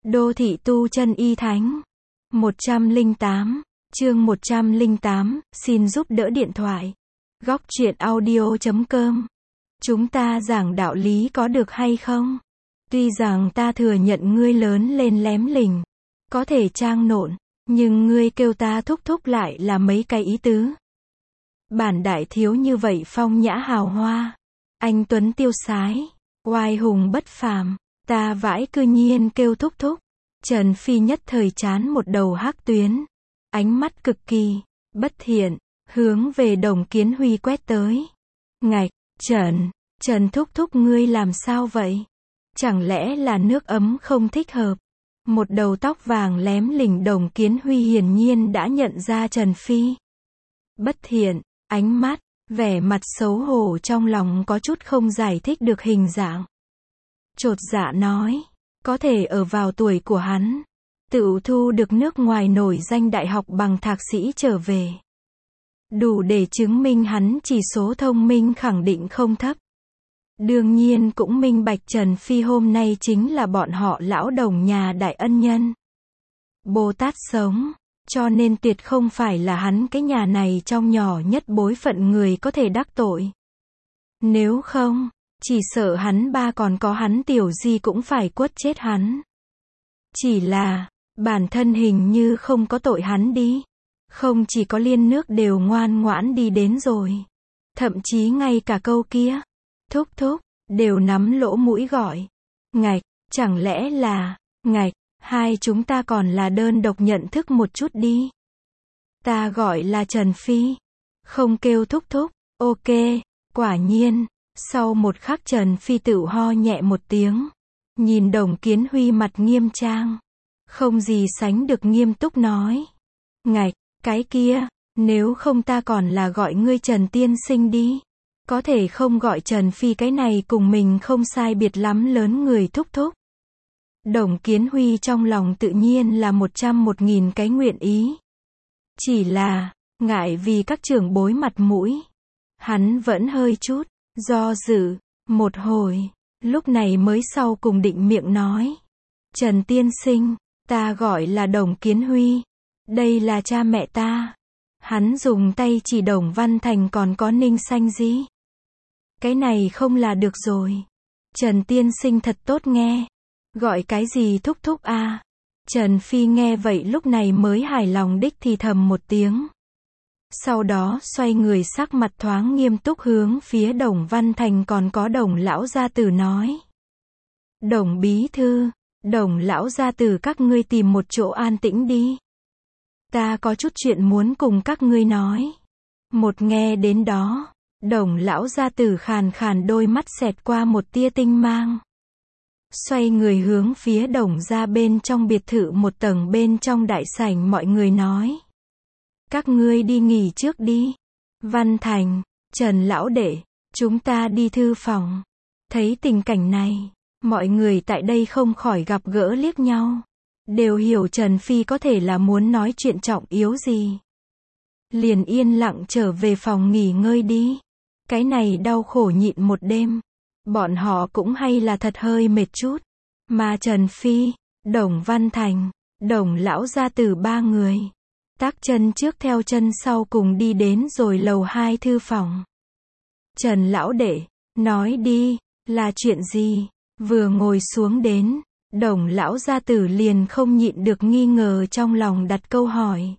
Đô thị tu chân y thánh. 108, chương 108, xin giúp đỡ điện thoại. Góc truyện audio.com. Chúng ta giảng đạo lý có được hay không? Tuy rằng ta thừa nhận ngươi lớn lên lém lỉnh, có thể trang nộn, nhưng ngươi kêu ta thúc thúc lại là mấy cái ý tứ. Bản đại thiếu như vậy phong nhã hào hoa, anh tuấn tiêu sái, oai hùng bất phàm, ta vãi cư nhiên kêu thúc thúc. Trần Phi nhất thời chán một đầu hắc tuyến, ánh mắt cực kỳ bất thiện, hướng về Đồng Kiến Huy quét tới. Ngạch, Trần thúc thúc ngươi làm sao vậy? Chẳng lẽ là nước ấm không thích hợp? Một đầu tóc vàng lém lỉnh Đồng Kiến Huy hiển nhiên đã nhận ra Trần Phi. Bất thiện, ánh mắt, vẻ mặt xấu hổ trong lòng có chút không giải thích được hình dạng. Chột dạ nói, có thể ở vào tuổi của hắn, tự thu được nước ngoài nổi danh đại học bằng thạc sĩ trở về. Đủ để chứng minh hắn chỉ số thông minh khẳng định không thấp. Đương nhiên cũng minh bạch Trần Phi hôm nay chính là bọn họ lão Đồng nhà đại ân nhân. Bồ Tát sống, cho nên tuyệt không phải là hắn cái nhà này trong nhỏ nhất bối phận người có thể đắc tội. Nếu không, chỉ sợ hắn ba còn có hắn tiểu di cũng phải quất chết hắn. Chỉ là, bản thân hình như không có tội hắn đi. Không chỉ có liên nước đều ngoan ngoãn đi đến rồi. Thậm chí ngay cả câu kia, thúc thúc, đều nắm lỗ mũi gọi. Ngạch, chẳng lẽ là, ngạch, hai chúng ta còn là đơn độc nhận thức một chút đi. Ta gọi là Trần Phi, không kêu thúc thúc, ok, quả nhiên. Sau một khắc Trần Phi tự ho nhẹ một tiếng, nhìn Đồng Kiến Huy mặt nghiêm trang, không gì sánh được nghiêm túc nói. Ngạch, cái kia, nếu không ta còn là gọi ngươi Trần tiên sinh đi. Có thể không gọi Trần Phi cái này cùng mình không sai biệt lắm lớn người thúc thúc. Đồng Kiến Huy trong lòng tự nhiên là 101.000 cái nguyện ý. Chỉ là, ngại vì các trưởng bối mặt mũi, hắn vẫn hơi chút do dự, một hồi, lúc này mới sau cùng định miệng nói. Trần tiên sinh, ta gọi là Đồng Kiến Huy. Đây là cha mẹ ta. Hắn dùng tay chỉ Đồng Văn Thành còn có Ninh Xanh gì. Cái này không là được rồi. Trần tiên sinh thật tốt nghe. Gọi cái gì thúc thúc a? Trần Phi nghe vậy lúc này mới hài lòng đích thì thầm một tiếng. Sau đó xoay người sắc mặt thoáng nghiêm túc hướng phía Đồng Văn Thành còn có Đồng lão gia tử nói. Đồng bí thư, Đồng lão gia tử các ngươi tìm một chỗ an tĩnh đi. Ta có chút chuyện muốn cùng các ngươi nói. Một nghe đến đó, Đồng lão gia tử khàn khàn đôi mắt xẹt qua một tia tinh mang. Xoay người hướng phía Đồng gia bên trong biệt thự một tầng bên trong đại sảnh mọi người nói. Các ngươi đi nghỉ trước đi. Văn Thành, Trần lão đệ, chúng ta đi thư phòng. Thấy tình cảnh này, mọi người tại đây không khỏi gặp gỡ liếc nhau. Đều hiểu Trần Phi có thể là muốn nói chuyện trọng yếu gì. Liền yên lặng trở về phòng nghỉ ngơi đi. Cái này đau khổ nhịn một đêm. Bọn họ cũng hay là thật hơi mệt chút. Mà Trần Phi, Đồng Văn Thành, Đồng lão gia tử ba người. Tác chân trước theo chân sau cùng đi đến rồi lầu 2 thư phòng. Trần lão đệ, nói đi, là chuyện gì? Vừa ngồi xuống đến, Đồng lão gia tử liền không nhịn được nghi ngờ trong lòng đặt câu hỏi.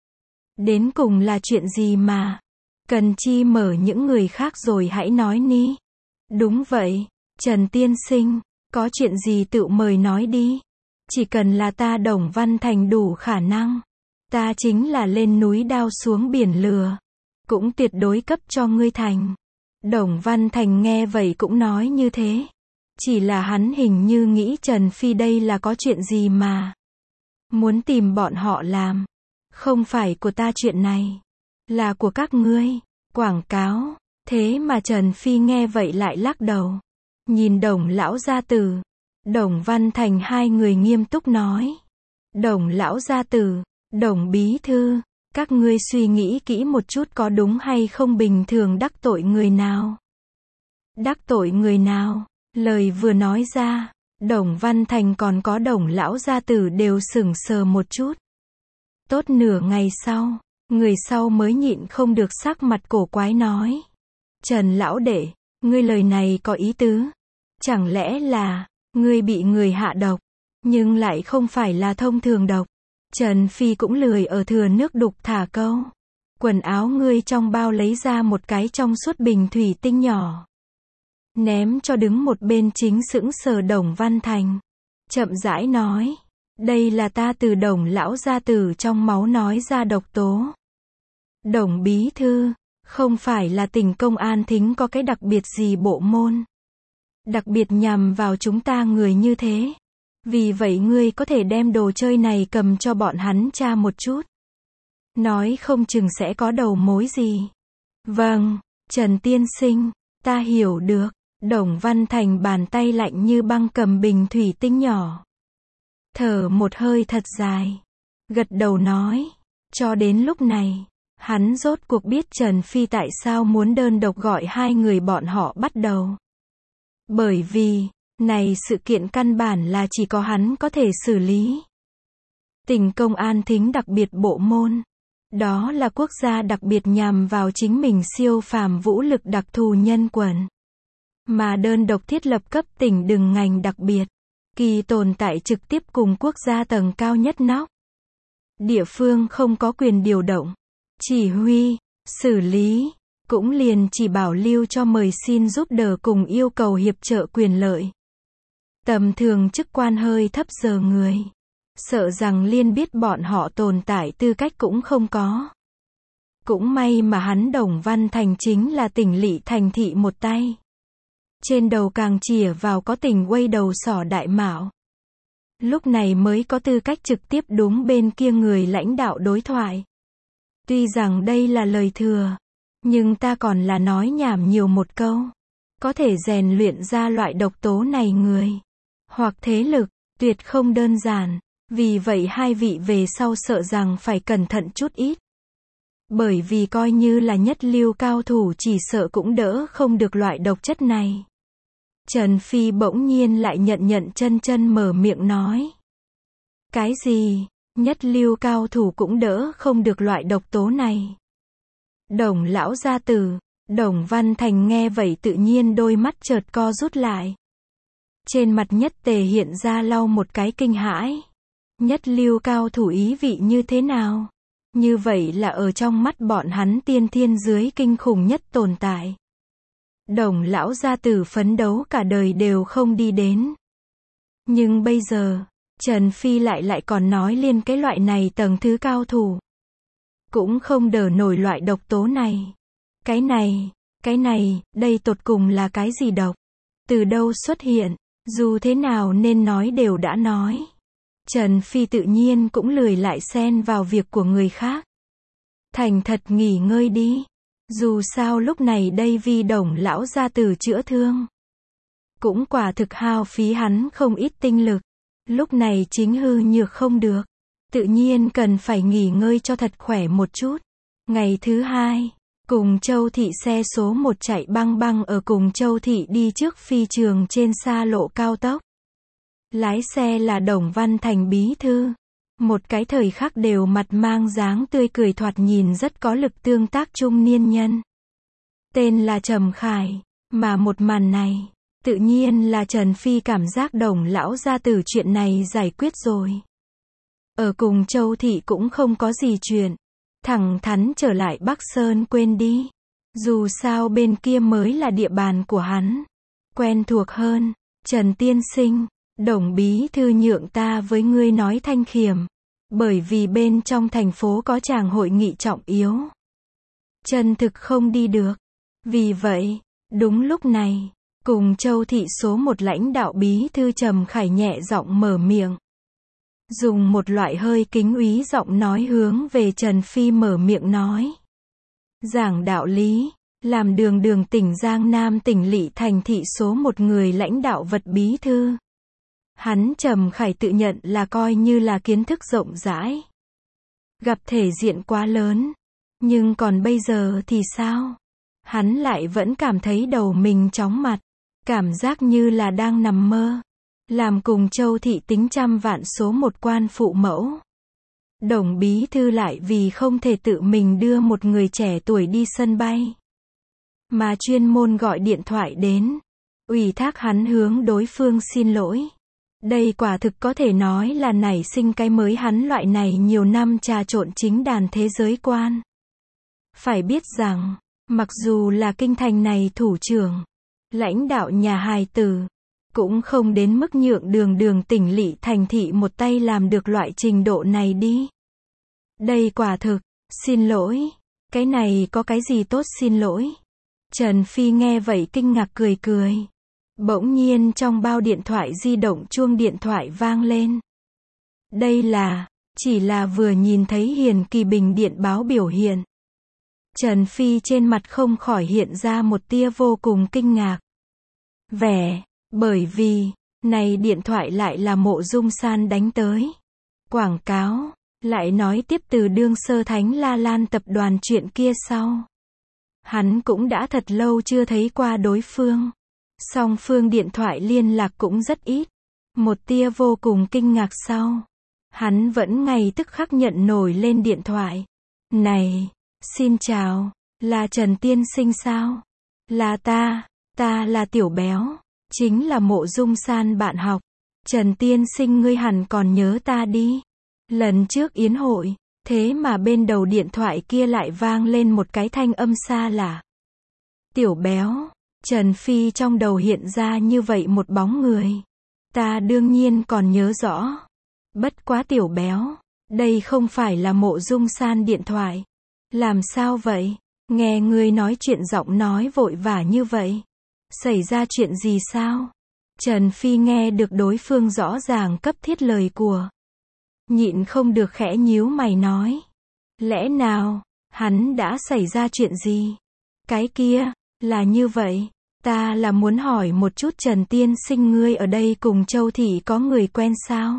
Đến cùng là chuyện gì mà? Cần chi mở những người khác rồi hãy nói ni. Đúng vậy, Trần tiên sinh, có chuyện gì tự mời nói đi. Chỉ cần là ta Đồng Văn Thành đủ khả năng. Ta chính là lên núi đao xuống biển lừa. Cũng tuyệt đối cấp cho ngươi thành. Đồng Văn Thành nghe vậy cũng nói như thế. Chỉ là hắn hình như nghĩ Trần Phi đây là có chuyện gì mà muốn tìm bọn họ làm. Không phải của ta chuyện này. Là của các ngươi. Quảng cáo. Thế mà Trần Phi nghe vậy lại lắc đầu. Nhìn Đồng lão gia tử, Đồng Văn Thành hai người nghiêm túc nói. Đồng lão gia tử, Đồng bí thư, các ngươi suy nghĩ kỹ một chút có đúng hay không bình thường đắc tội người nào. Đắc tội người nào? Lời vừa nói ra, Đồng Văn Thành còn có Đồng lão gia tử đều sững sờ một chút. Tốt nửa ngày sau, người sau mới nhịn không được sắc mặt cổ quái nói. Trần lão đệ, ngươi lời này có ý tứ. Chẳng lẽ là, ngươi bị người hạ độc, nhưng lại không phải là thông thường độc. Trần Phi cũng lười ở thừa nước đục thả câu. Quần áo ngươi trong bao lấy ra một cái trong suốt bình thủy tinh nhỏ. Ném cho đứng một bên chính sững sờ Đồng Văn Thành. Chậm rãi nói. Đây là ta từ Đồng lão gia tử trong máu nói ra độc tố. Đồng bí thư, không phải là tỉnh công an thính có cái đặc biệt gì bộ môn. Đặc biệt nhằm vào chúng ta người như thế. Vì vậy ngươi có thể đem đồ chơi này cầm cho bọn hắn tra một chút. Nói không chừng sẽ có đầu mối gì. Vâng, Trần tiên sinh, ta hiểu được. Đồng Văn Thành bàn tay lạnh như băng cầm bình thủy tinh nhỏ. Thở một hơi thật dài. Gật đầu nói. Cho đến lúc này, hắn rốt cuộc biết Trần Phi tại sao muốn đơn độc gọi hai người bọn họ bắt đầu. Bởi vì, này sự kiện căn bản là chỉ có hắn có thể xử lý. Tỉnh công an thính đặc biệt bộ môn. Đó là quốc gia đặc biệt nhằm vào chính mình siêu phàm vũ lực đặc thù nhân quần. Mà đơn độc thiết lập cấp tỉnh đừng ngành đặc biệt. Kỳ tồn tại trực tiếp cùng quốc gia tầng cao nhất nóc. Địa phương không có quyền điều động, chỉ huy, xử lý, cũng liền chỉ bảo lưu cho mời xin giúp đỡ cùng yêu cầu hiệp trợ quyền lợi. Tầm thường chức quan hơi thấp giờ người. Sợ rằng liên biết bọn họ tồn tại tư cách cũng không có. Cũng may mà hắn Đồng Văn Thành chính là tỉnh lỵ thành thị một tay. Trên đầu càng chìa vào có tỉnh quay đầu sỏ đại mạo. Lúc này mới có tư cách trực tiếp đúng bên kia người lãnh đạo đối thoại. Tuy rằng đây là lời thừa, nhưng ta còn là nói nhảm nhiều một câu. Có thể rèn luyện ra loại độc tố này người, hoặc thế lực, tuyệt không đơn giản. Vì vậy hai vị về sau sợ rằng phải cẩn thận chút ít. Bởi vì coi như là nhất lưu cao thủ chỉ sợ cũng đỡ không được loại độc chất này. Trần Phi bỗng nhiên lại nhận chân mở miệng nói. Cái gì? Nhất lưu cao thủ cũng đỡ không được loại độc tố này. Đồng lão gia tử, Đồng Văn Thành nghe vậy tự nhiên đôi mắt chợt co rút lại. Trên mặt Nhất Tề hiện ra lau một cái kinh hãi. Nhất lưu cao thủ ý vị như thế nào? Như vậy là ở trong mắt bọn hắn tiên thiên dưới kinh khủng nhất tồn tại. Đồng lão gia tử phấn đấu cả đời đều không đi đến. Nhưng bây giờ, Trần Phi lại còn nói liên cái loại này tầng thứ cao thủ. Cũng không đỡ nổi loại độc tố này. Cái này, đây tột cùng là cái gì độc? Từ đâu xuất hiện? Dù thế nào nên nói đều đã nói. Trần Phi tự nhiên cũng lười lại xen vào việc của người khác. Thành thật nghỉ ngơi đi. Dù sao lúc này đây vì Đồng lão gia tử chữa thương. Cũng quả thực hao phí hắn không ít tinh lực. Lúc này chính hư nhược không được. Tự nhiên cần phải nghỉ ngơi cho thật khỏe một chút. Ngày thứ hai, Cùng Châu Thị xe số 1 chạy băng ở Cùng Châu Thị đi trước phi trường trên xa lộ cao tốc. Lái xe là Đồng Văn Thành bí thư. Một cái thời khắc đều mặt mang dáng tươi cười thoạt nhìn rất có lực tương tác trung niên nhân. Tên là Trầm Khải, mà một màn này, tự nhiên là Trần Phi cảm giác Đồng lão gia tử chuyện này giải quyết rồi. Ở Cùng Châu Thị cũng không có gì chuyện, thẳng thắn trở lại Bắc Sơn quên đi. Dù sao bên kia mới là địa bàn của hắn, quen thuộc hơn. Trần tiên sinh, Đồng bí thư nhượng ta với ngươi nói thanh khiểm, bởi vì bên trong thành phố có tràng hội nghị trọng yếu. Chân thực không đi được. Vì vậy, đúng lúc này, Cùng Châu Thị số 1 lãnh đạo bí thư Trầm Khải nhẹ giọng mở miệng. Dùng một loại hơi kính úy giọng nói hướng về Trần Phi mở miệng nói. Giảng đạo lý, làm đường tỉnh Giang Nam tỉnh lỵ thành thị số 1 người lãnh đạo vật bí thư. Hắn Trầm Khải tự nhận là coi như là kiến thức rộng rãi. Gặp thể diện quá lớn. Nhưng còn bây giờ thì sao? Hắn lại vẫn cảm thấy đầu mình chóng mặt. Cảm giác như là đang nằm mơ. làm cùng Châu Thị tính trăm vạn số một quan phụ mẫu. Đồng bí thư lại vì không thể tự mình đưa một người trẻ tuổi đi sân bay, mà chuyên môn gọi điện thoại đến, ủy thác hắn hướng đối phương xin lỗi. Đây quả thực có thể nói là nảy sinh cái mới hắn loại này nhiều năm trà trộn chính đàn thế giới quan. Phải biết rằng, mặc dù là kinh thành này thủ trưởng, lãnh đạo nhà hài tử, cũng không đến mức nhượng đường tỉnh lỵ thành thị một tay làm được loại trình độ này đi. Đây quả thực, xin lỗi, cái này có cái gì tốt xin lỗi. Trần Phi nghe vậy kinh ngạc cười cười. Bỗng nhiên trong bao điện thoại di động chuông điện thoại vang lên. Đây là, chỉ là vừa nhìn thấy Hiền Kỳ Bình điện báo biểu hiện. Trần Phi trên mặt không khỏi hiện ra một tia vô cùng kinh ngạc. Bởi vì, này điện thoại lại là Mộ Dung San đánh tới. Quảng cáo, lại nói tiếp từ đương sơ Thánh La Lan tập đoàn chuyện kia sau. Hắn cũng đã thật lâu chưa thấy qua đối phương. Song phương điện thoại liên lạc cũng rất ít. Một tia vô cùng kinh ngạc sau. Hắn vẫn ngay tức khắc nhận nổi lên điện thoại. Này, xin chào, là Trần Tiên Sinh sao? Là ta là Tiểu Béo, chính là Mộ Dung San bạn học. Trần Tiên Sinh ngươi hẳn còn nhớ ta đi. Lần trước yến hội, thế mà bên đầu điện thoại kia lại vang lên một cái thanh âm xa lạ. Tiểu Béo, Trần Phi trong đầu hiện ra như vậy một bóng người. Ta đương nhiên còn nhớ rõ. Bất quá Tiểu Béo, đây không phải là Mộ Dung San điện thoại. Làm sao vậy? Nghe ngươi nói chuyện giọng nói vội vã như vậy. Xảy ra chuyện gì sao? Trần Phi nghe được đối phương rõ ràng cấp thiết lời của. Nhịn không được khẽ nhíu mày nói. Lẽ nào, hắn đã xảy ra chuyện gì? Cái kia, là như vậy. Ta là muốn hỏi một chút Trần Tiên Sinh ngươi ở đây cùng Châu Thị có người quen sao?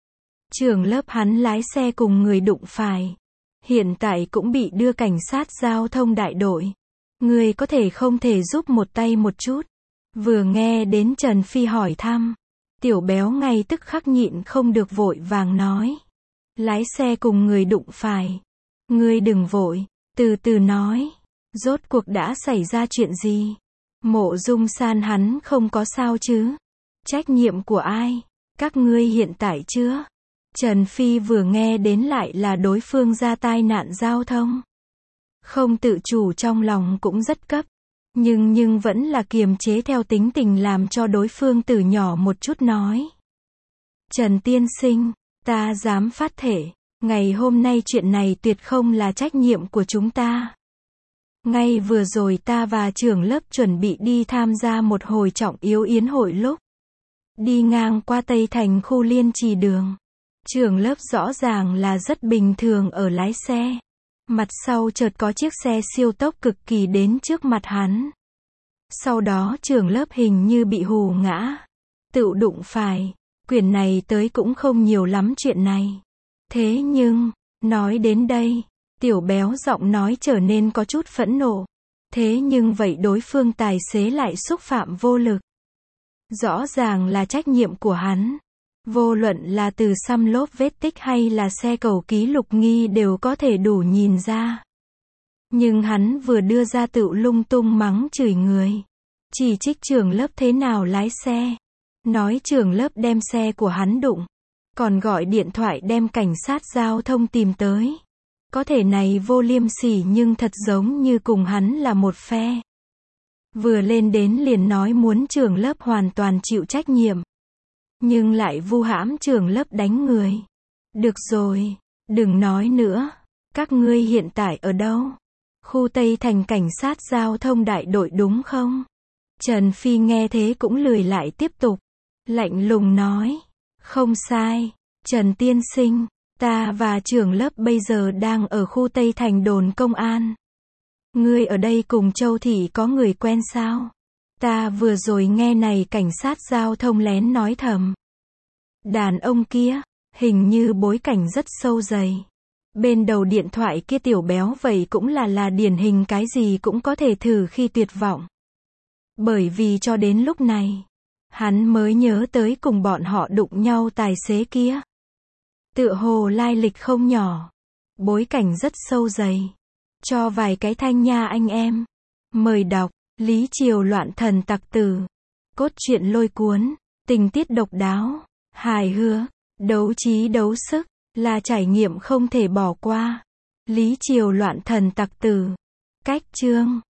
Trưởng lớp hắn lái xe cùng người đụng phải. Hiện tại cũng bị đưa cảnh sát giao thông đại đội. Ngươi có thể không thể giúp một tay một chút? Vừa nghe đến Trần Phi hỏi thăm, Tiểu Béo ngay tức khắc nhịn không được vội vàng nói. Lái xe cùng người đụng phải. Ngươi đừng vội, từ từ nói. Rốt cuộc đã xảy ra chuyện gì? Mộ Dung San hắn không có sao chứ? Trách nhiệm của ai? Các ngươi hiện tại chưa? Trần Phi vừa nghe đến lại là đối phương ra tai nạn giao thông. Không tự chủ trong lòng cũng rất cấp. Nhưng vẫn là kiềm chế theo tính tình làm cho đối phương từ nhỏ một chút nói. Trần Tiên Sinh, ta dám phát thể, ngày hôm nay chuyện này tuyệt không là trách nhiệm của chúng ta. Ngay vừa rồi ta và trưởng lớp chuẩn bị đi tham gia một hồi trọng yếu yến hội lúc đi ngang qua Tây Thành khu Liên Trì đường. Trưởng lớp rõ ràng là rất bình thường ở lái xe. Mặt sau chợt có chiếc xe siêu tốc cực kỳ đến trước mặt hắn. Sau đó trưởng lớp hình như bị hù ngã. Tự đụng phải. Quyển này tới cũng không nhiều lắm chuyện này. Thế nhưng, nói đến đây, Tiểu Béo giọng nói trở nên có chút phẫn nộ. Thế nhưng vậy đối phương tài xế lại xúc phạm vô lực. Rõ ràng là trách nhiệm của hắn. Vô luận là từ xăm lốp vết tích hay là xe cầu ký lục nghi đều có thể đủ nhìn ra. Nhưng hắn vừa đưa ra tự lung tung mắng chửi người. Chỉ trích trưởng lớp thế nào lái xe. Nói trưởng lớp đem xe của hắn đụng. Còn gọi điện thoại đem cảnh sát giao thông tìm tới. Có thể này vô liêm sỉ nhưng thật giống như cùng hắn là một phe. Vừa lên đến liền nói muốn trưởng lớp hoàn toàn chịu trách nhiệm. Nhưng lại vu hãm trưởng lớp đánh người. Được rồi, đừng nói nữa. Các ngươi hiện tại ở đâu? Khu Tây Thành cảnh sát giao thông đại đội đúng không? Trần Phi nghe thế cũng lười lại tiếp tục. Lạnh lùng nói. Không sai, Trần Tiên Sinh, ta và trưởng lớp bây giờ đang ở khu Tây Thành đồn công an. Ngươi ở đây cùng Châu Thị có người quen sao? Ta vừa rồi nghe này cảnh sát giao thông lén nói thầm. Đàn ông kia, hình như bối cảnh rất sâu dày. Bên đầu điện thoại kia Tiểu Béo vậy cũng là điển hình cái gì cũng có thể thử khi tuyệt vọng. Bởi vì cho đến lúc này, Hắn mới nhớ tới cùng bọn họ đụng nhau tài xế kia. Tựa hồ lai lịch không nhỏ. Bối cảnh rất sâu dày. Cho vài cái thanh nha anh em. Mời đọc, Lý Triều loạn thần tặc tử. Cốt truyện lôi cuốn, tình tiết độc đáo, hài hước, đấu trí đấu sức, là trải nghiệm không thể bỏ qua. Lý Triều loạn thần tặc tử. Cách chương